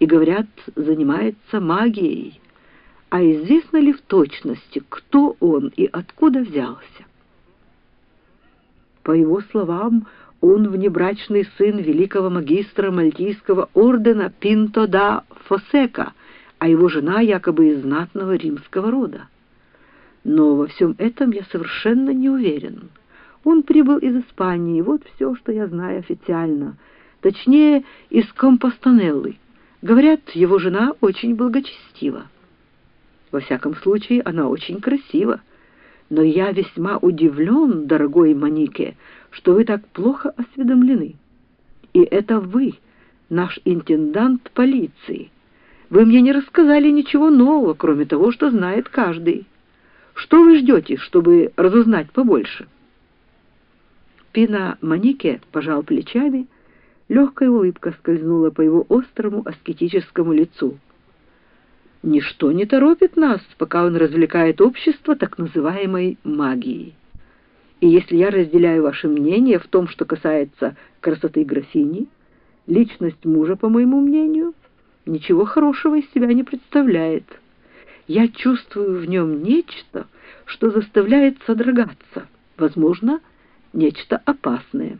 и, говорят, занимается магией. А известно ли в точности, кто он и откуда взялся? По его словам, он внебрачный сын великого магистра Мальтийского ордена Пинто да Фосека, а его жена якобы из знатного римского рода. Но во всем этом я совершенно не уверен. Он прибыл из Испании, вот все, что я знаю официально. Точнее, из Компостанеллы. Говорят, его жена очень благочестива. Во всяком случае, она очень красива. Но я весьма удивлен, дорогой Манике, что вы так плохо осведомлены. И это вы, наш интендант полиции. Вы мне не рассказали ничего нового, кроме того, что знает каждый. Что вы ждете, чтобы разузнать побольше?» Пино Манике пожал плечами, легкая улыбка скользнула по его острому аскетическому лицу. «Ничто не торопит нас, пока он развлекает общество так называемой магией. И если я разделяю ваше мнение в том, что касается красоты графини, личность мужа, по моему мнению, ничего хорошего из себя не представляет. Я чувствую в нем нечто, что заставляет содрогаться, возможно, нечто опасное.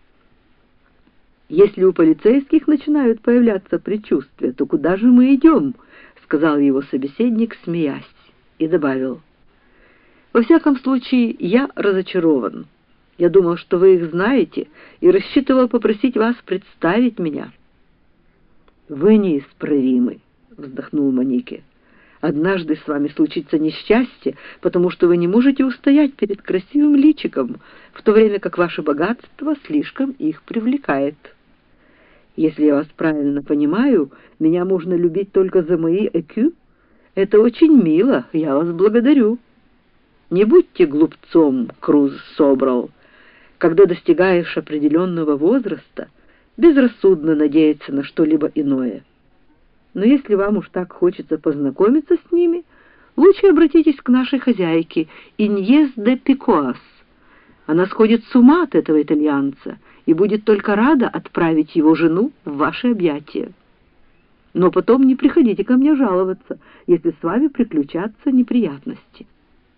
Если у полицейских начинают появляться предчувствия, то куда же мы идем?» — сказал его собеседник, смеясь, и добавил: «Во всяком случае, я разочарован. Я думал, что вы их знаете, и рассчитывал попросить вас представить меня». «Вы неисправимы», — вздохнул Манике. «Однажды с вами случится несчастье, потому что вы не можете устоять перед красивым личиком, в то время как ваше богатство слишком их привлекает. Если я вас правильно понимаю, меня можно любить только за мои ЭКЮ? Это очень мило, я вас благодарю. Не будьте глупцом, Круз Собрал. Когда достигаешь определенного возраста, безрассудно надеяться на что-либо иное. Но если вам уж так хочется познакомиться с ними, лучше обратитесь к нашей хозяйке Иньес де Пикоас. Она сходит с ума от этого итальянца и будет только рада отправить его жену в ваши объятия. Но потом не приходите ко мне жаловаться, если с вами приключатся неприятности».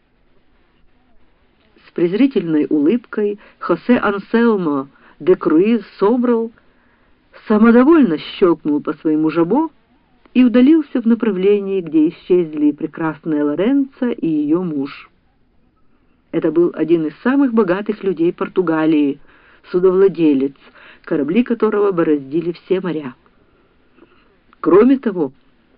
С презрительной улыбкой Хосе Анселмо де Круиз Собрал самодовольно щелкнул по своему жабо и удалился в направлении, где исчезли прекрасная Лоренцо и ее муж. Это был один из самых богатых людей Португалии, судовладелец, корабли которого бороздили все моря. Кроме того,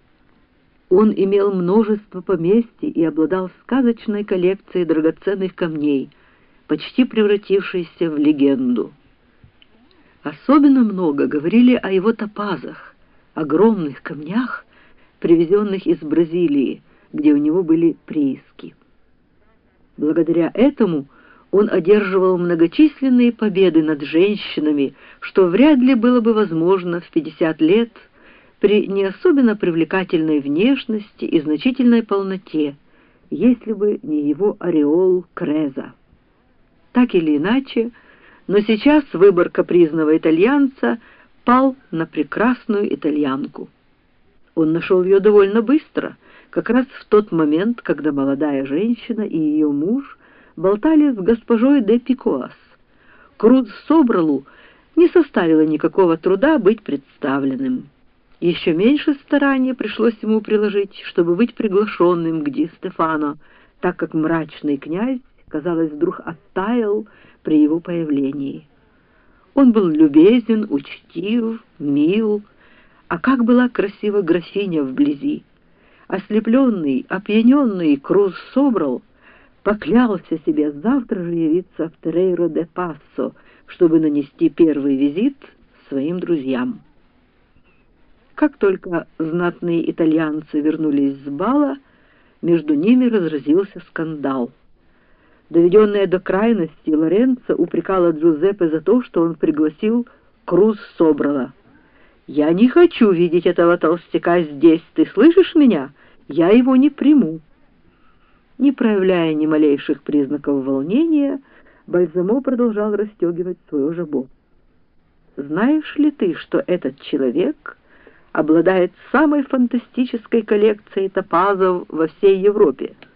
он имел множество поместий и обладал сказочной коллекцией драгоценных камней, почти превратившейся в легенду. Особенно много говорили о его топазах, огромных камнях, привезенных из Бразилии, где у него были прииски. Благодаря этому он одерживал многочисленные победы над женщинами, что вряд ли было бы возможно в 50 лет при не особенно привлекательной внешности и значительной полноте, если бы не его ореол Креза. Так или иначе, но сейчас выбор капризного итальянца пал на прекрасную итальянку. Он нашел ее довольно быстро, как раз в тот момент, когда молодая женщина и ее муж болтали с госпожой де Пикоас. Круз Собралу не составило никакого труда быть представленным. Еще меньше старания пришлось ему приложить, чтобы быть приглашенным к Ди Стефано, так как мрачный князь, казалось, вдруг оттаял при его появлении. Он был любезен, учтив, мил, а как была красива графиня вблизи! Ослепленный, опьяненный Круз Собрал поклялся себе завтра же явиться в Террейро де Пассо, чтобы нанести первый визит своим друзьям. Как только знатные итальянцы вернулись с бала, между ними разразился скандал. Доведенная до крайности, Лоренцо упрекала Джузеппе за то, что он пригласил Круз Собрала. «Я не хочу видеть этого толстяка здесь, ты слышишь меня? Я его не приму». Не проявляя ни малейших признаков волнения, Бальзамо продолжал расстегивать свое жабо. «Знаешь ли ты, что этот человек обладает самой фантастической коллекцией топазов во всей Европе.